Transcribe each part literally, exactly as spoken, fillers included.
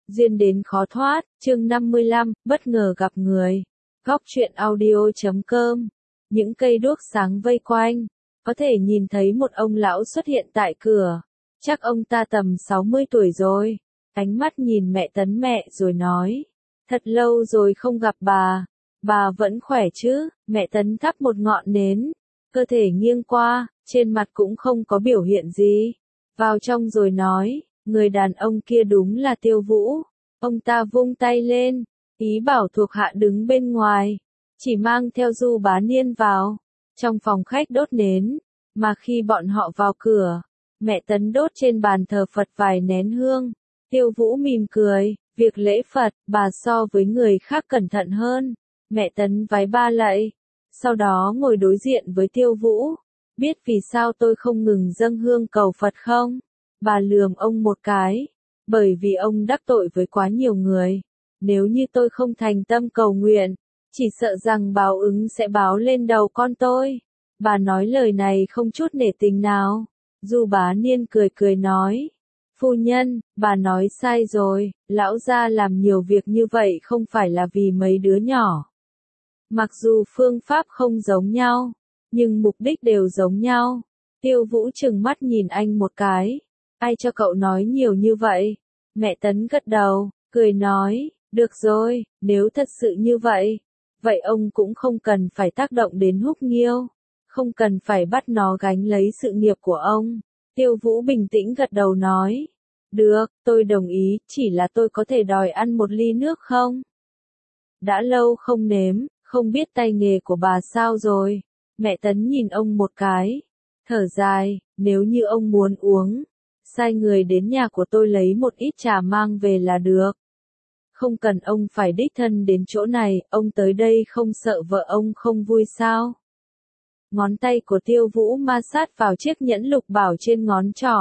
Duyên đến khó thoát, chương năm mươi lăm, bất ngờ gặp người. Góc truyện audio chấm com. Những cây đuốc sáng vây quanh, có thể nhìn thấy một ông lão xuất hiện tại cửa. Chắc ông ta tầm sáu mươi tuổi rồi. Ánh mắt nhìn mẹ Tấn mẹ rồi nói. Thật lâu rồi không gặp bà. Bà vẫn khỏe chứ? Mẹ Tấn thắp một ngọn nến. Cơ thể nghiêng qua, trên mặt cũng không có biểu hiện gì. Vào trong rồi nói. Người đàn ông kia đúng là Tiêu Vũ. Ông ta vung tay lên, ý bảo thuộc hạ đứng bên ngoài, chỉ mang theo Du Bá Niên vào. Trong phòng khách đốt nến, mà khi bọn họ vào cửa, mẹ Tấn đốt trên bàn thờ Phật vài nén hương. Tiêu Vũ mỉm cười, việc lễ Phật, bà so với người khác cẩn thận hơn. Mẹ Tấn vái ba lạy, sau đó ngồi đối diện với Tiêu Vũ. Biết vì sao tôi không ngừng dâng hương cầu Phật không? Bà lườm ông một cái, bởi vì ông đắc tội với quá nhiều người. Nếu như tôi không thành tâm cầu nguyện, chỉ sợ rằng báo ứng sẽ báo lên đầu con tôi. Bà nói lời này không chút nể tình nào. Du Bá Niên cười cười nói, phu nhân, bà nói sai rồi, lão gia làm nhiều việc như vậy không phải là vì mấy đứa nhỏ. Mặc dù phương pháp không giống nhau, nhưng mục đích đều giống nhau. Tiêu Vũ trừng mắt nhìn anh một cái. Ai cho cậu nói nhiều như vậy? Mẹ Tấn gật đầu, cười nói, được rồi, nếu thật sự như vậy, vậy ông cũng không cần phải tác động đến Húc Nghiêu, không cần phải bắt nó gánh lấy sự nghiệp của ông. Tiêu Vũ bình tĩnh gật đầu nói, được, tôi đồng ý, chỉ là tôi có thể đòi ăn một ly nước không? Đã lâu không nếm, không biết tay nghề của bà sao rồi. Mẹ Tấn nhìn ông một cái, thở dài, nếu như ông muốn uống, sai người đến nhà của tôi lấy một ít trà mang về là được. Không cần ông phải đích thân đến chỗ này, ông tới đây không sợ vợ ông không vui sao? Ngón tay của Tiêu Vũ ma sát vào chiếc nhẫn lục bảo trên ngón trỏ.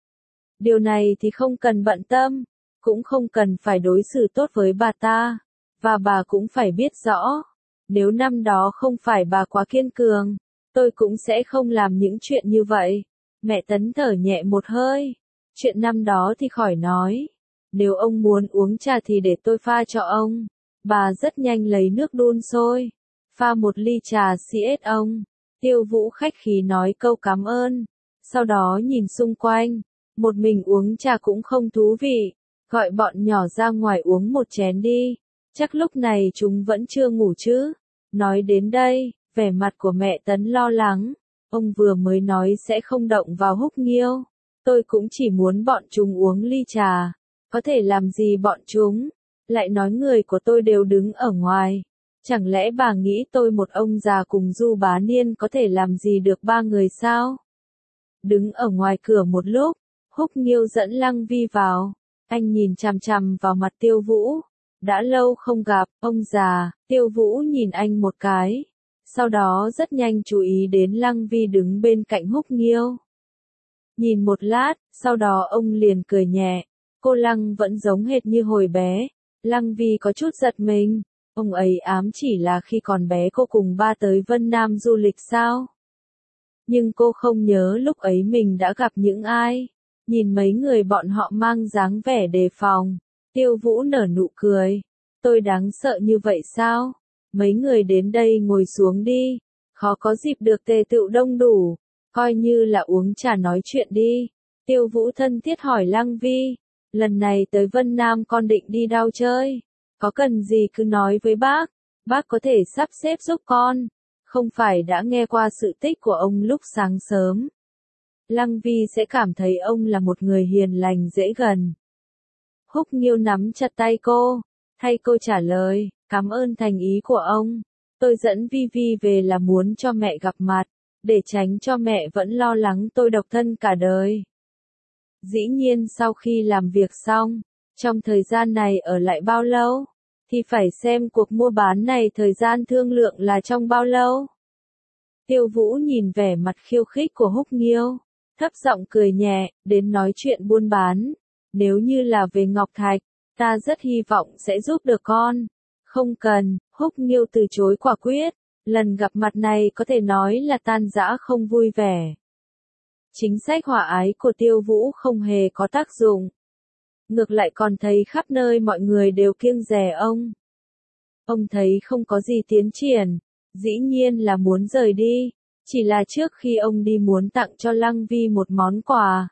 Điều này thì không cần bận tâm, cũng không cần phải đối xử tốt với bà ta, và bà cũng phải biết rõ, nếu năm đó không phải bà quá kiên cường, tôi cũng sẽ không làm những chuyện như vậy. Mẹ Tấn thở nhẹ một hơi. Chuyện năm đó thì khỏi nói. Nếu ông muốn uống trà thì để tôi pha cho ông. Bà rất nhanh lấy nước đun sôi. Pha một ly trà xì ết ông. Tiêu Vũ khách khí nói câu cảm ơn. Sau đó nhìn xung quanh. Một mình uống trà cũng không thú vị. Gọi bọn nhỏ ra ngoài uống một chén đi. Chắc lúc này chúng vẫn chưa ngủ chứ. Nói đến đây, vẻ mặt của mẹ Tấn lo lắng. Ông vừa mới nói sẽ không động vào Húc Nghiêu. Tôi cũng chỉ muốn bọn chúng uống ly trà. Có thể làm gì bọn chúng? Lại nói người của tôi đều đứng ở ngoài. Chẳng lẽ bà nghĩ tôi một ông già cùng Du Bá Niên có thể làm gì được ba người sao? Đứng ở ngoài cửa một lúc, Húc Nghiêu dẫn Lăng Vi vào. Anh nhìn chằm chằm vào mặt Tiêu Vũ. Đã lâu không gặp, ông già. Tiêu Vũ nhìn anh một cái. Sau đó rất nhanh chú ý đến Lăng Vi đứng bên cạnh Húc Nghiêu. Nhìn một lát, sau đó ông liền cười nhẹ. Cô Lăng vẫn giống hệt như hồi bé. Lăng Vi có chút giật mình. Ông ấy ám chỉ là khi còn bé cô cùng ba tới Vân Nam du lịch sao? Nhưng cô không nhớ lúc ấy mình đã gặp những ai. Nhìn mấy người bọn họ mang dáng vẻ đề phòng. Tiêu Vũ nở nụ cười. Tôi đáng sợ như vậy sao? Mấy người đến đây ngồi xuống đi. Khó có dịp được tề tựu đông đủ. Coi như là uống trà nói chuyện đi. Tiêu Vũ thân thiết hỏi Lăng Vi. Lần này tới Vân Nam con định đi đâu chơi? Có cần gì cứ nói với bác. Bác có thể sắp xếp giúp con. Không phải đã nghe qua sự tích của ông lúc sáng sớm. Lăng Vi sẽ cảm thấy ông là một người hiền lành dễ gần. Húc Nghiêu nắm chặt tay cô. Thay cô trả lời. Cảm ơn thành ý của ông. Tôi dẫn Vi Vi về là muốn cho mẹ gặp mặt. Để tránh cho mẹ vẫn lo lắng tôi độc thân cả đời. Dĩ nhiên sau khi làm việc xong, trong thời gian này ở lại bao lâu, thì phải xem cuộc mua bán này thời gian thương lượng là trong bao lâu. Tiêu Vũ nhìn vẻ mặt khiêu khích của Húc Nghiêu, thấp giọng cười nhẹ, đến nói chuyện buôn bán. Nếu như là về Ngọc Thạch, ta rất hy vọng sẽ giúp được con. Không cần, Húc Nghiêu từ chối quả quyết. Lần gặp mặt này có thể nói là tan rã không vui vẻ. Chính sách hòa ái của Tiêu Vũ không hề có tác dụng. ngược lại còn thấy khắp nơi mọi người đều kiêng dè ông. Ông thấy không có gì tiến triển, dĩ nhiên là muốn rời đi, chỉ là trước khi ông đi muốn tặng cho Lăng Vi một món quà.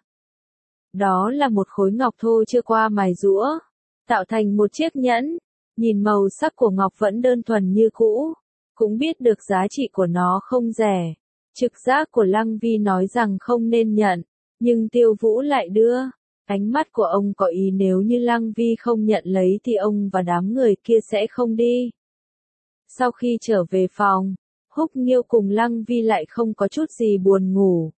Đó là một khối ngọc thô chưa qua mài giũa, tạo thành một chiếc nhẫn, nhìn màu sắc của ngọc vẫn đơn thuần như cũ, cũng biết được giá trị của nó không rẻ. Trực giác của Lăng Vi nói rằng không nên nhận, nhưng Tiêu Vũ lại đưa. Ánh mắt của ông có ý nếu như Lăng Vi không nhận lấy thì ông và đám người kia sẽ không đi. Sau khi trở về phòng, Húc Nghiêu cùng Lăng Vi lại không có chút gì buồn ngủ.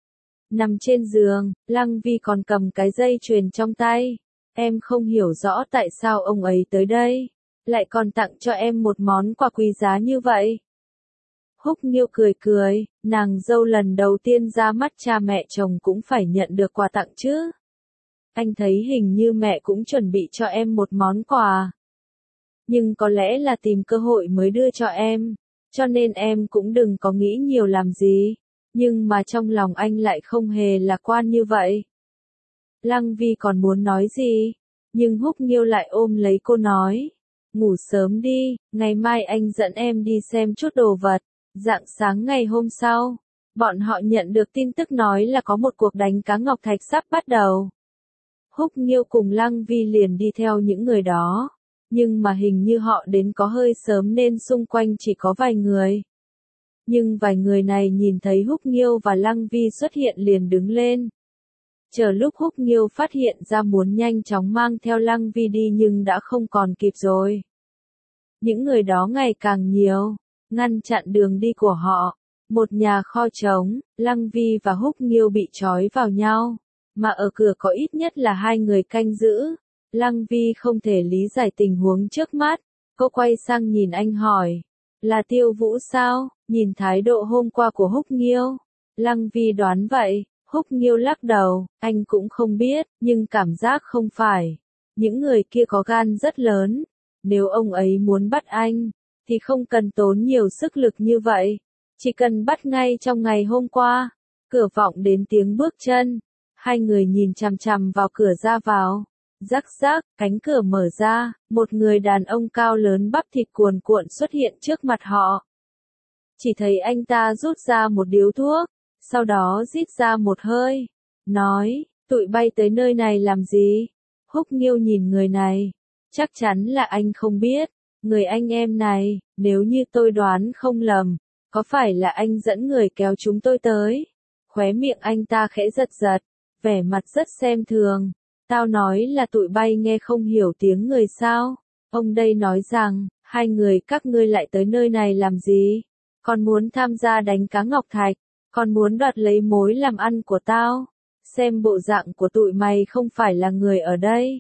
Nằm trên giường, Lăng Vi còn cầm cái dây chuyền trong tay. Em không hiểu rõ tại sao ông ấy tới đây, lại còn tặng cho em một món quà quý giá như vậy. Húc Nghiêu cười cười, nàng dâu lần đầu tiên ra mắt cha mẹ chồng cũng phải nhận được quà tặng chứ. Anh thấy hình như mẹ cũng chuẩn bị cho em một món quà. Nhưng có lẽ là tìm cơ hội mới đưa cho em, cho nên em cũng đừng có nghĩ nhiều làm gì. Nhưng mà trong lòng anh lại không hề lạc quan như vậy. Lăng Vi còn muốn nói gì, nhưng Húc Nghiêu lại ôm lấy cô nói. Ngủ sớm đi, ngày mai anh dẫn em đi xem chút đồ vật. Rạng sáng ngày hôm sau, bọn họ nhận được tin tức nói là có một cuộc đánh cá ngọc thạch sắp bắt đầu. Húc Nghiêu cùng Lăng Vi liền đi theo những người đó, nhưng mà hình như họ đến có hơi sớm nên xung quanh chỉ có vài người. Nhưng vài người này nhìn thấy Húc Nghiêu và Lăng Vi xuất hiện liền đứng lên. Chờ lúc Húc Nghiêu phát hiện ra muốn nhanh chóng mang theo Lăng Vi đi nhưng đã không còn kịp rồi. Những người đó ngày càng nhiều, ngăn chặn đường đi của họ. Một nhà kho trống, Lăng Vi và Húc Nghiêu bị trói vào nhau, mà ở cửa có ít nhất là hai người canh giữ. Lăng Vi không thể lý giải tình huống trước mắt, cô quay sang nhìn anh hỏi, là Tiêu Vũ sao? Nhìn thái độ hôm qua của Húc Nghiêu, Lăng Vi đoán vậy. Húc Nghiêu lắc đầu, anh cũng không biết, nhưng cảm giác không phải. Những người kia có gan rất lớn, nếu ông ấy muốn bắt anh, thì không cần tốn nhiều sức lực như vậy, chỉ cần bắt ngay trong ngày hôm qua. Cửa vọng đến tiếng bước chân, hai người nhìn chằm chằm vào cửa ra vào. Rắc rắc, cánh cửa mở ra, một người đàn ông cao lớn bắp thịt cuồn cuộn xuất hiện trước mặt họ. Chỉ thấy anh ta rút ra một điếu thuốc, sau đó rít ra một hơi, nói, tụi bay tới nơi này làm gì? Húc Nghiêu nhìn người này, chắc chắn là anh không biết, người anh em này, nếu như tôi đoán không lầm, có phải là anh dẫn người kéo chúng tôi tới? Khóe miệng anh ta khẽ giật giật, vẻ mặt rất xem thường. Tao nói là tụi bay nghe không hiểu tiếng người sao? Ông đây nói rằng, hai người các ngươi lại tới nơi này làm gì? Còn muốn tham gia đánh cá ngọc thạch, còn muốn đoạt lấy mối làm ăn của tao. Xem bộ dạng của tụi mày không phải là người ở đây.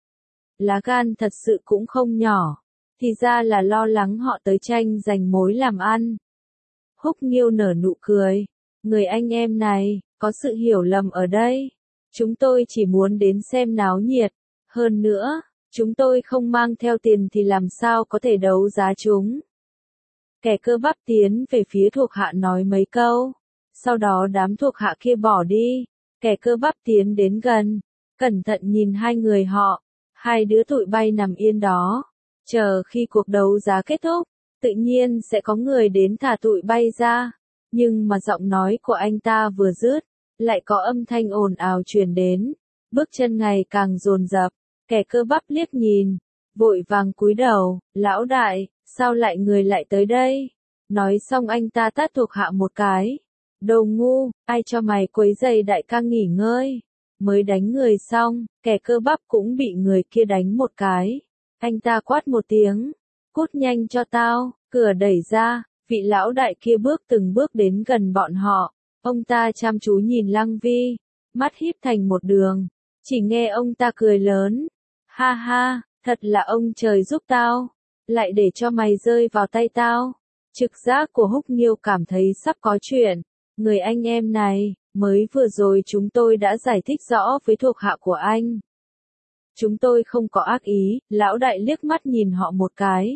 Lá gan thật sự cũng không nhỏ, thì ra là lo lắng họ tới tranh giành mối làm ăn. Húc Nghiêu nở nụ cười, người anh em này, có sự hiểu lầm ở đây. Chúng tôi chỉ muốn đến xem náo nhiệt, hơn nữa, chúng tôi không mang theo tiền thì làm sao có thể đấu giá chúng. Kẻ cơ bắp tiến về phía thuộc hạ nói mấy câu, sau đó đám thuộc hạ kia bỏ đi, kẻ cơ bắp tiến đến gần, cẩn thận nhìn hai người họ, hai đứa tụi bay nằm yên đó, chờ khi cuộc đấu giá kết thúc, tự nhiên sẽ có người đến thả tụi bay ra, nhưng mà giọng nói của anh ta vừa dứt, lại có âm thanh ồn ào truyền đến, bước chân ngày càng dồn dập, kẻ cơ bắp liếc nhìn, vội vàng cúi đầu, lão đại, sao lại người lại tới đây? Nói xong anh ta tát thuộc hạ một cái, đồ ngu, ai cho mày quấy giày đại ca nghỉ ngơi? Mới đánh người xong, kẻ cơ bắp cũng bị người kia đánh một cái, anh ta quát một tiếng, cút nhanh cho tao, cửa đẩy ra, vị lão đại kia bước từng bước đến gần bọn họ. Ông ta chăm chú nhìn Lăng Vi, mắt híp thành một đường, chỉ nghe ông ta cười lớn, ha ha, thật là ông trời giúp tao, lại để cho mày rơi vào tay tao. Trực giác của Húc Nghiêu cảm thấy sắp có chuyện, người anh em này, mới vừa rồi chúng tôi đã giải thích rõ với thuộc hạ của anh. Chúng tôi không có ác ý, lão đại liếc mắt nhìn họ một cái.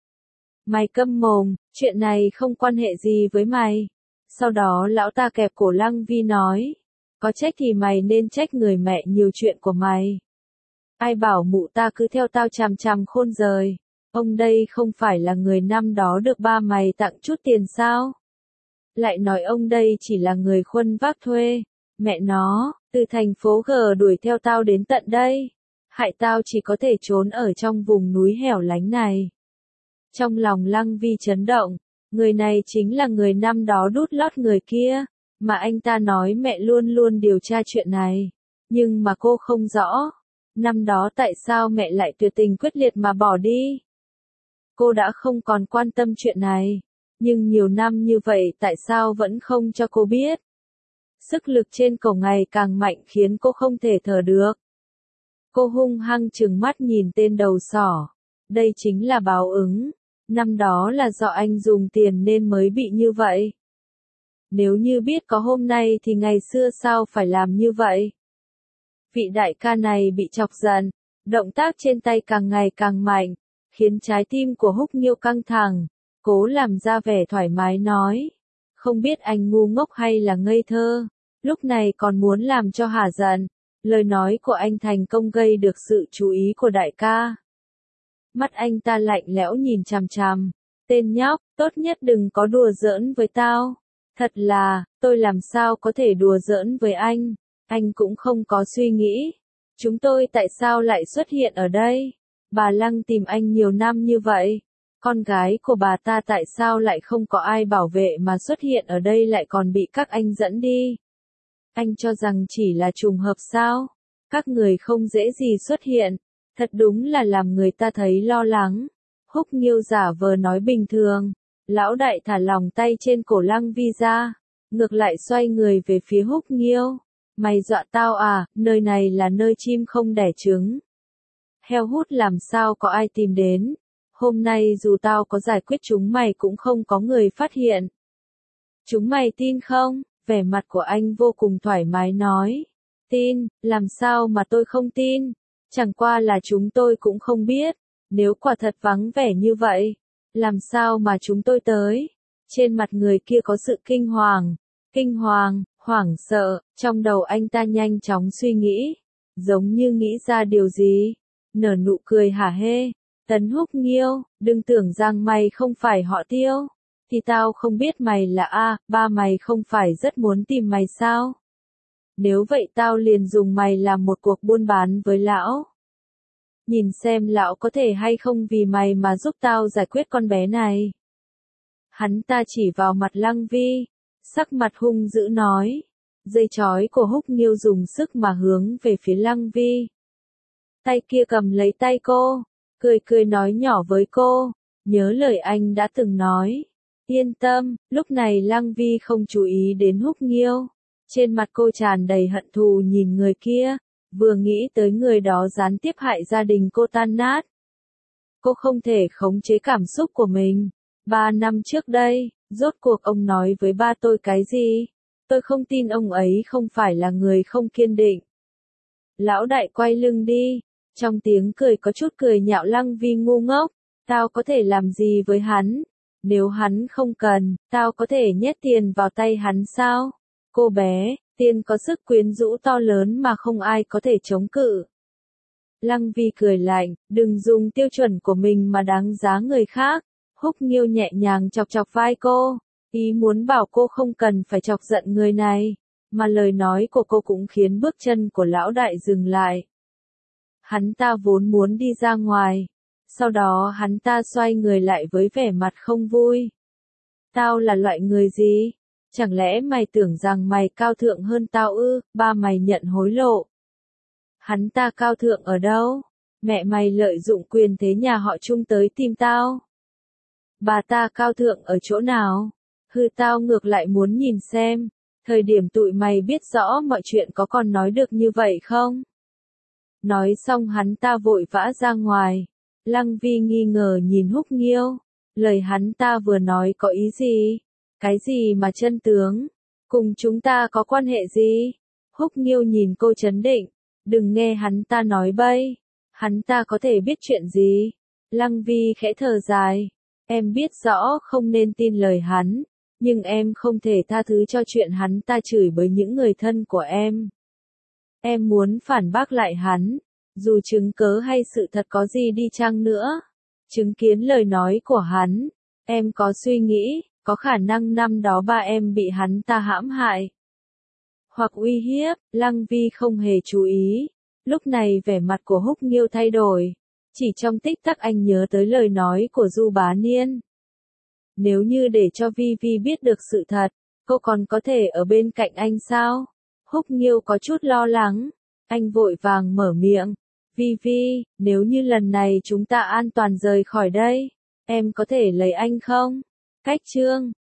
Mày câm mồm, chuyện này không quan hệ gì với mày. Sau đó lão ta kẹp cổ Lăng Vi nói, có trách thì mày nên trách người mẹ nhiều chuyện của mày. Ai bảo mụ ta cứ theo tao chằm chằm khôn rời. Ông đây không phải là người năm đó được ba mày tặng chút tiền sao? Lại nói ông đây chỉ là người khuân vác thuê. Mẹ nó, từ thành phố G đuổi theo tao đến tận đây. Hại tao chỉ có thể trốn ở trong vùng núi hẻo lánh này. Trong lòng Lăng Vi chấn động, người này chính là người năm đó đút lót người kia, mà anh ta nói mẹ luôn luôn điều tra chuyện này. Nhưng mà cô không rõ, năm đó tại sao mẹ lại tuyệt tình quyết liệt mà bỏ đi. Cô đã không còn quan tâm chuyện này, nhưng nhiều năm như vậy tại sao vẫn không cho cô biết. Sức lực trên cổ ngày càng mạnh khiến cô không thể thở được. Cô hung hăng trừng mắt nhìn tên đầu sỏ. Đây chính là báo ứng. Năm đó là do anh dùng tiền nên mới bị như vậy. Nếu như biết có hôm nay thì ngày xưa sao phải làm như vậy? Vị đại ca này bị chọc giận, động tác trên tay càng ngày càng mạnh, khiến trái tim của Húc Nghiêu căng thẳng, cố làm ra vẻ thoải mái nói. Không biết anh ngu ngốc hay là ngây thơ, lúc này còn muốn làm cho hả giận. Lời nói của anh thành công gây được sự chú ý của đại ca. Mắt anh ta lạnh lẽo nhìn chằm chằm. Tên nhóc, tốt nhất đừng có đùa giỡn với tao. Thật là, tôi làm sao có thể đùa giỡn với anh. Anh cũng không có suy nghĩ. Chúng tôi tại sao lại xuất hiện ở đây? Bà Lăng tìm anh nhiều năm như vậy. Con gái của bà ta tại sao lại không có ai bảo vệ mà xuất hiện ở đây lại còn bị các anh dẫn đi? Anh cho rằng chỉ là trùng hợp sao? Các người không dễ gì xuất hiện. Thật đúng là làm người ta thấy lo lắng. Húc Nghiêu giả vờ nói bình thường. Lão đại thả lòng tay trên cổ Lăng Vi ra. Ngược lại xoay người về phía Húc Nghiêu. Mày dọa tao à, nơi này là nơi chim không đẻ trứng. Heo hút làm sao có ai tìm đến. Hôm nay dù tao có giải quyết chúng mày cũng không có người phát hiện. Chúng mày tin không? Vẻ mặt của anh vô cùng thoải mái nói. Tin, làm sao mà tôi không tin? Chẳng qua là chúng tôi cũng không biết. Nếu quả thật vắng vẻ như vậy, làm sao mà chúng tôi tới? Trên mặt người kia có sự kinh hoàng. Kinh hoàng, hoảng sợ, trong đầu anh ta nhanh chóng suy nghĩ. Giống như nghĩ ra điều gì. Nở nụ cười hả hê. Tấn Húc Nghiêu, đừng tưởng rằng mày không phải họ Tiêu. Thì tao không biết mày là A, ba mày không phải rất muốn tìm mày sao? Nếu vậy tao liền dùng mày làm một cuộc buôn bán với lão. Nhìn xem lão có thể hay không vì mày mà giúp tao giải quyết con bé này. Hắn ta chỉ vào mặt Lăng Vi, sắc mặt hung dữ nói. Dây chói của Húc Nghiêu dùng sức mà hướng về phía Lăng Vi. Tay kia cầm lấy tay cô, cười cười nói nhỏ với cô, nhớ lời anh đã từng nói. Yên tâm, lúc này Lăng Vi không chú ý đến Húc Nghiêu. Trên mặt cô tràn đầy hận thù nhìn người kia, vừa nghĩ tới người đó gián tiếp hại gia đình cô tan nát. Cô không thể khống chế cảm xúc của mình. Ba năm trước đây, rốt cuộc ông nói với ba tôi cái gì? Tôi không tin ông ấy không phải là người không kiên định. Lão đại quay lưng đi, trong tiếng cười có chút cười nhạo Lăng Vi ngu ngốc. Tao có thể làm gì với hắn? Nếu hắn không cần, tao có thể nhét tiền vào tay hắn sao? Cô bé, tiền có sức quyến rũ to lớn mà không ai có thể chống cự. Lăng Vi cười lạnh, đừng dùng tiêu chuẩn của mình mà đáng giá người khác. Húc Nghiêu nhẹ nhàng chọc chọc vai cô, ý muốn bảo cô không cần phải chọc giận người này, mà lời nói của cô cũng khiến bước chân của lão đại dừng lại. Hắn ta vốn muốn đi ra ngoài, sau đó hắn ta xoay người lại với vẻ mặt không vui. Tao là loại người gì? Chẳng lẽ mày tưởng rằng mày cao thượng hơn tao ư? Ba mày nhận hối lộ. Hắn ta cao thượng ở đâu? Mẹ mày lợi dụng quyền thế nhà họ Trung tới tìm tao. Bà ta cao thượng ở chỗ nào? Hừ, tao ngược lại muốn nhìn xem, thời điểm tụi mày biết rõ mọi chuyện có còn nói được như vậy không? Nói xong hắn ta vội vã ra ngoài. Lăng Vi nghi ngờ nhìn Húc Nghiêu. Lời hắn ta vừa nói có ý gì? Cái gì mà chân tướng? Cùng chúng ta có quan hệ gì? Húc Nghiêu nhìn cô trấn định. Đừng nghe hắn ta nói bậy. Hắn ta có thể biết chuyện gì? Lăng Vi khẽ thở dài. Em biết rõ không nên tin lời hắn. Nhưng em không thể tha thứ cho chuyện hắn ta chửi bới những người thân của em. Em muốn phản bác lại hắn. Dù chứng cớ hay sự thật có gì đi chăng nữa, chứng kiến lời nói của hắn, em có suy nghĩ, có khả năng năm đó ba em bị hắn ta hãm hại hoặc uy hiếp. Lăng Vi không hề chú ý. Lúc này vẻ mặt của Húc Nghiêu thay đổi. Chỉ trong tích tắc anh nhớ tới lời nói của Du Bá Niên. Nếu như để cho Vi Vi biết được sự thật, cô còn có thể ở bên cạnh anh sao? Húc Nghiêu có chút lo lắng. Anh vội vàng mở miệng. Vi Vi, nếu như lần này chúng ta an toàn rời khỏi đây, em có thể lấy anh không? Cách chương